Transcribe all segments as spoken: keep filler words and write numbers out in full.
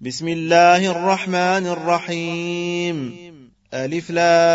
بسم الله الرحمن الرحيم. ألف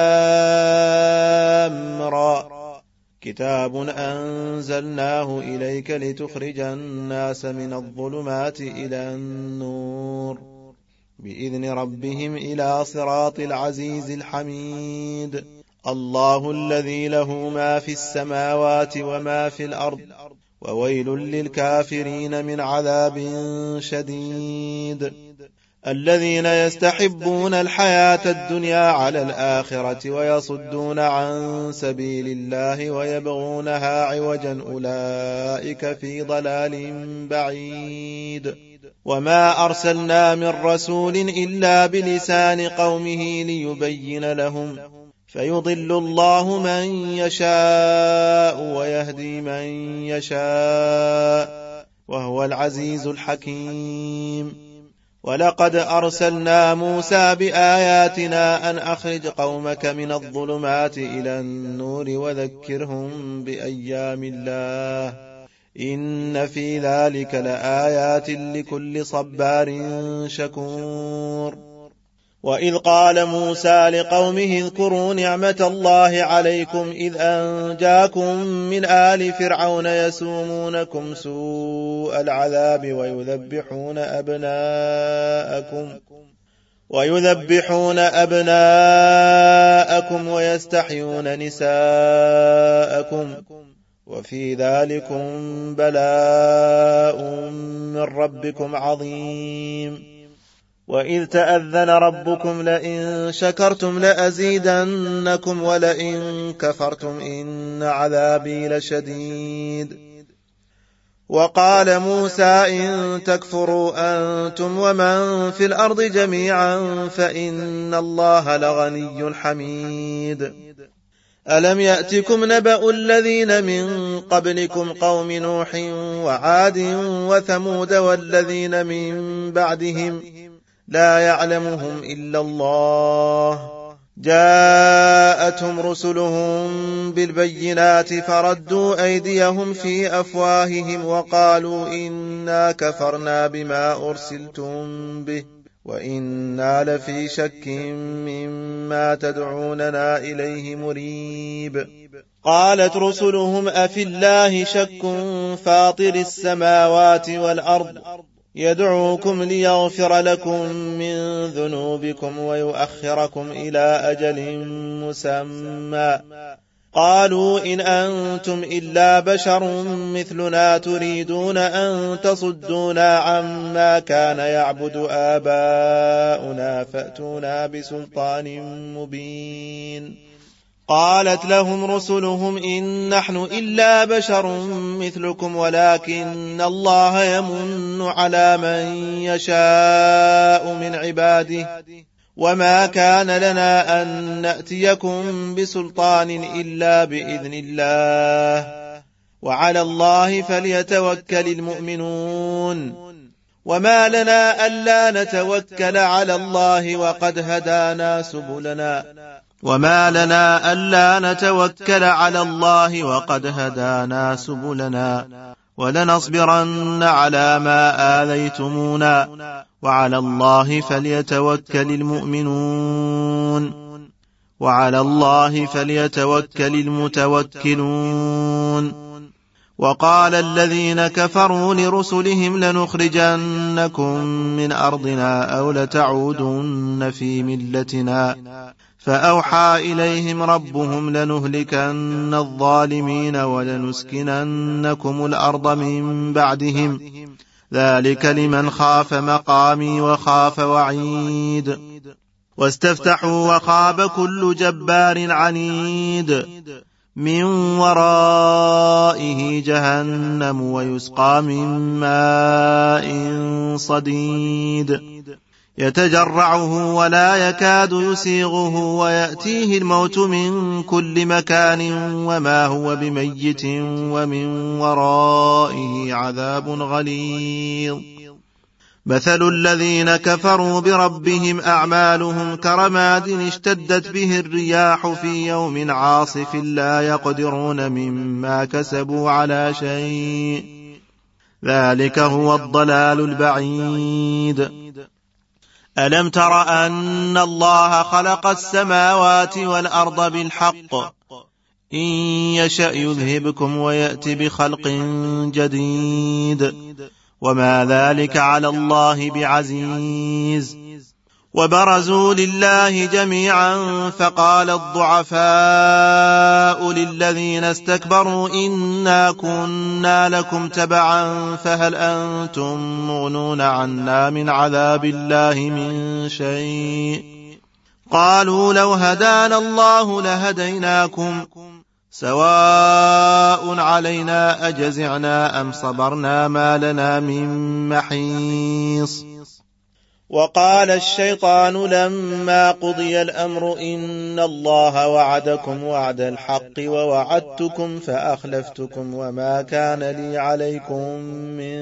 لام را. كتاب أنزلناه إليك لتخرج الناس من الظلمات إلى النور بإذن ربهم إلى صراط العزيز الحميد. الله الذي له ما في السماوات وما في الأرض وويل للكافرين من عذاب شديد. الذين يستحبون الحياة الدنيا على الآخرة ويصدون عن سبيل الله ويبغونها عوجا أولئك في ضلال بعيد. وما أرسلنا من رسول إلا بلسان قومه ليبين لهم فيضل الله من يشاء ويهدي من يشاء وهو العزيز الحكيم. ولقد أرسلنا موسى بآياتنا أن أخرج قومك من الظلمات إلى النور وذكرهم بأيام الله إن في ذلك لآيات لكل صبار شكور. وإذ قال موسى لقومه اذكروا نعمة الله عليكم إذ أنجاكم من آل فرعون يسومونكم سوء العذاب ويذبحون أبناءكم ويذبحون أبناءكم ويستحيون نساءكم وفي ذلكم بلاء من ربكم عظيم. وإذ تأذن ربكم لئن شكرتم لأزيدنكم ولئن كفرتم إن عذابي لشديد. وقال موسى إن تكفروا أنتم ومن في الأرض جميعا فإن الله لغني حميد. ألم يأتكم نبأ الذين من قبلكم قوم نوح وعاد وثمود والذين من بعدهم لا يعلمهم إلا الله جاءتهم رسلهم بالبينات فردوا أيديهم في أفواههم وقالوا إنا كفرنا بما أرسلتم به وإنا لفي شك مما تدعوننا إليه مريب. قالت رسلهم أفي الله شك فاطر السماوات والأرض يدعوكم ليغفر لكم من ذنوبكم ويؤخركم إلى أجل مسمى قالوا إن أنتم إلا بشر مثلنا تريدون أن تصدونا عما كان يعبد آباؤنا فأتونا بسلطان مبين. قالت لهم رسلهم إن نحن إلا بشر مثلكم ولكن الله يمن على من يشاء من عباده وما كان لنا أن نأتيكم بسلطان إلا بإذن الله وعلى الله فليتوكل المؤمنون. وما لنا ألا نتوكل على الله وقد هدانا سبلنا وما لنا ألا نتوكل على الله وقد هدانا سبلنا ولنصبرن على ما آذيتمونا وعلى الله فليتوكل المؤمنون وعلى الله فليتوكل المتوكلون. وقال الذين كفروا لرسلهم لنخرجنكم من أرضنا أو لتعودن في ملتنا فأوحى إليهم ربهم لنهلكن الظالمين ولنسكننكم الأرض من بعدهم ذلك لمن خاف مقامي وخاف وعيد. واستفتحوا وخاب كل جبار عنيد من ورائه جهنم ويسقى من ماء صديد يتجرعه ولا يكاد يسيغه ويأتيه الموت من كل مكان وما هو بميت ومن ورائه عذاب غليظ. مثل الذين كفروا بربهم أعمالهم كرماد اشتدت به الرياح في يوم عاصف لا يقدرون مما كسبوا على شيء ذلك هو الضلال البعيد. ألم تر أن الله خلق السماوات والأرض بالحق إن يشأ يذهبكم ويأتي بخلق جديد وما ذلك على الله بعزيز. وبرزوا لله جميعا فقال الضعفاء للذين استكبروا إنا كنا لكم تبعا فهل أنتم مغنون عنا من عذاب الله من شيء قالوا لو هدانا الله لهديناكم سواء علينا أجزعنا أم صبرنا ما لنا من محيص. وقال الشيطان لما قضي الأمر إن الله وعدكم وعد الحق ووعدتكم فأخلفتكم وما كان لي عليكم من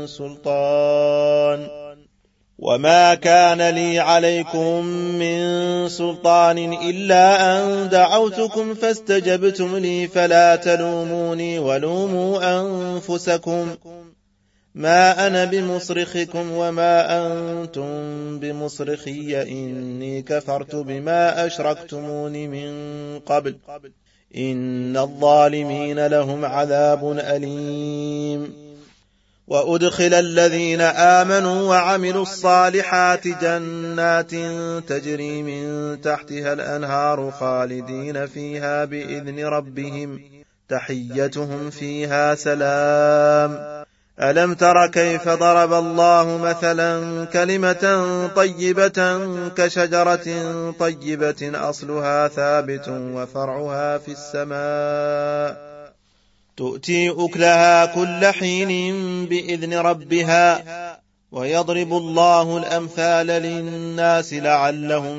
سلطان وما كان لي عليكم من سلطان إلا أن دعوتكم فاستجبتم لي فلا تلوموني ولوموا أنفسكم ما أنا بمصرخكم وما أنتم بمصرخي إني كفرت بما أشركتمون من قبل إن الظالمين لهم عذاب أليم. وأدخل الذين آمنوا وعملوا الصالحات جنات تجري من تحتها الأنهار خالدين فيها بإذن ربهم تحيتهم فيها سلام. ألم تر كيف ضرب الله مثلا كلمة طيبة كشجرة طيبة أصلها ثابت وفرعها في السماء تؤتي أكلها كل حين بإذن ربها ويضرب الله الأمثال للناس لعلهم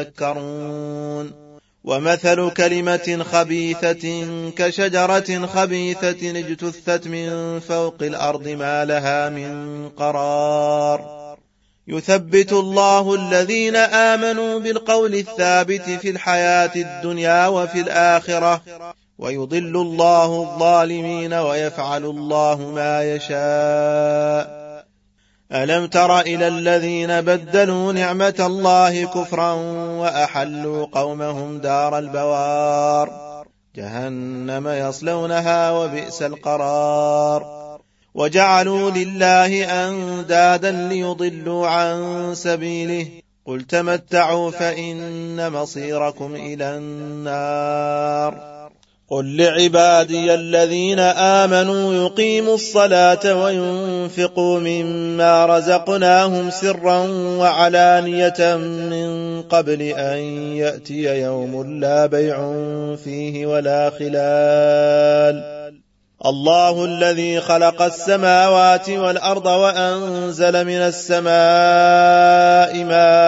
يتذكرون. ومثل كلمة خبيثة كشجرة خبيثة اجتثت من فوق الأرض ما لها من قرار يثبت الله الذين آمنوا بالقول الثابت في الحياة الدنيا وفي الآخرة ويضل الله الظالمين ويفعل الله ما يشاء. ألم تر إلى الذين بدلوا نعمة الله كفرا وأحلوا قومهم دار البوار جهنم يصلونها وبئس القرار وجعلوا لله أندادا ليضلوا عن سبيله قل تمتعوا فإن مصيركم إلى النار. قل لعبادي الذين آمنوا يقيموا الصلاة وينفقوا مما رزقناهم سرا وعلانية من قبل أن يأتي يوم لا بيع فيه ولا خلال الله الذي خلق السماوات والأرض وأنزل من السماء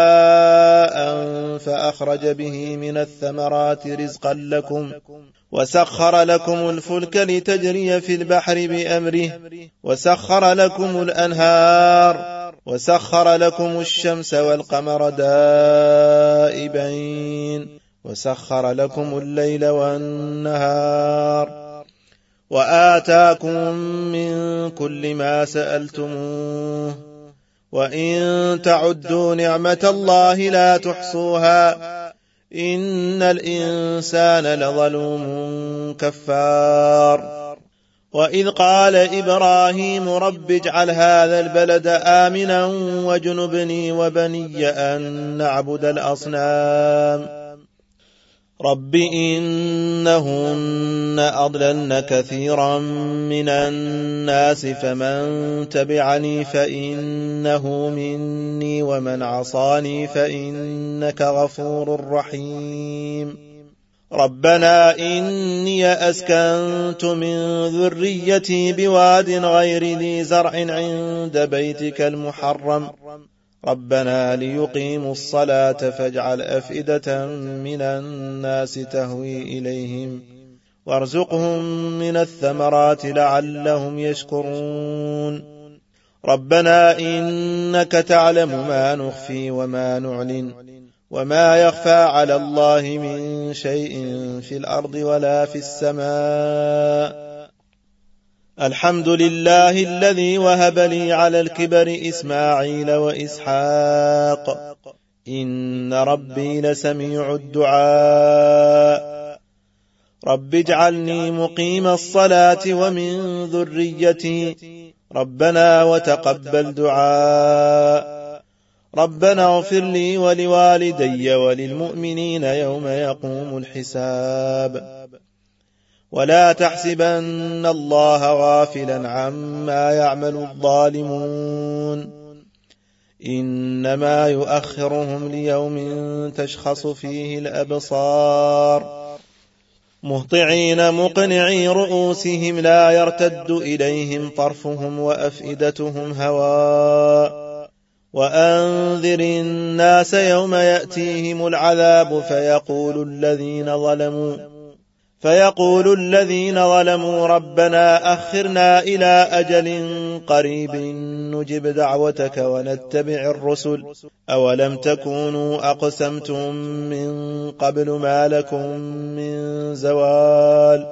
ماء فأخرج به من الثمرات رزقا لكم وسخر لكم الفلك لتجري في البحر بأمره وسخر لكم الأنهار وسخر لكم الشمس والقمر دائبين وسخر لكم الليل والنهار وآتاكم من كل ما سألتموه وإن تعدوا نعمة الله لا تحصوها إن الإنسان لظلوم كفار. وإذ قال إبراهيم رب اجعل هذا البلد آمنا وجنبني وبني أن نعبد الأصنام رب إنهن أضللن كثيرا من الناس فمن تبعني فإنه مني ومن عصاني فإنك غفور رحيم. ربنا إني أسكنت من ذريتي بواد غير ذي زرع عند بيتك المحرم ربنا ليقيموا الصلاة فاجعل أفئدة من الناس تهوي إليهم وارزقهم من الثمرات لعلهم يشكرون. ربنا إنك تعلم ما نخفي وما نعلن وما يخفى على الله من شيء في الأرض ولا في السماء الحمد لله الذي وهب لي على الكبر إسماعيل وإسحاق إن ربي لسميع الدعاء رب اجعلني مقيم الصلاة ومن ذريتي ربنا وتقبل دعاء ربنا اغفر لي ولوالدي وللمؤمنين يوم يقوم الحساب ولا تحسبن الله غافلا عما يعمل الظالمون إنما يؤخرهم ليوم تشخص فيه الأبصار مهطعين مقنعي رؤوسهم لا يرتد إليهم طرفهم وأفئدتهم هواء وأنذر الناس يوم يأتيهم العذاب فيقول الذين ظلموا فيقول الذين ظلموا ربنا أخرنا إلى أجل قريب نجب دعوتك ونتبع الرسل أولم تكونوا أقسمتم من قبل ما لكم من زوال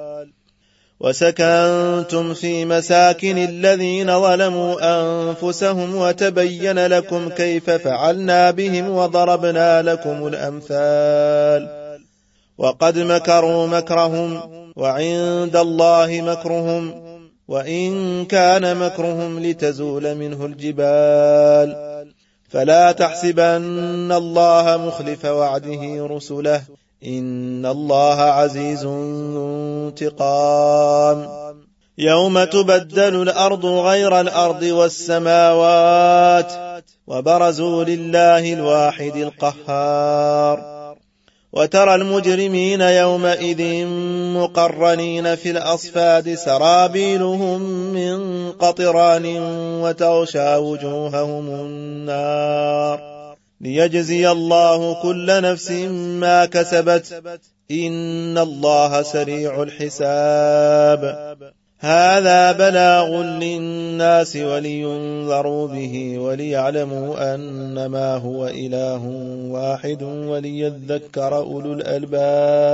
وسكنتم في مساكن الذين ظلموا أنفسهم وتبين لكم كيف فعلنا بهم وضربنا لكم الأمثال وقد مكروا مكرهم وعند الله مكرهم وإن كان مكرهم لتزول منه الجبال فلا تحسبن الله مخلف وعده رسله إن الله عزيز ذو انتقام يوم تبدل الأرض غير الأرض والسماوات وبرزوا لله الواحد القهار وترى المجرمين يومئذ مقرنين في الأصفاد سرابيلهم من قطران وتغشى وجوههم النار ليجزي الله كل نفس ما كسبت إن الله سريع الحساب هذا بلاغ للناس ولينذروا به وليعلموا أنما هو إله واحد وليذكر أولو الألباب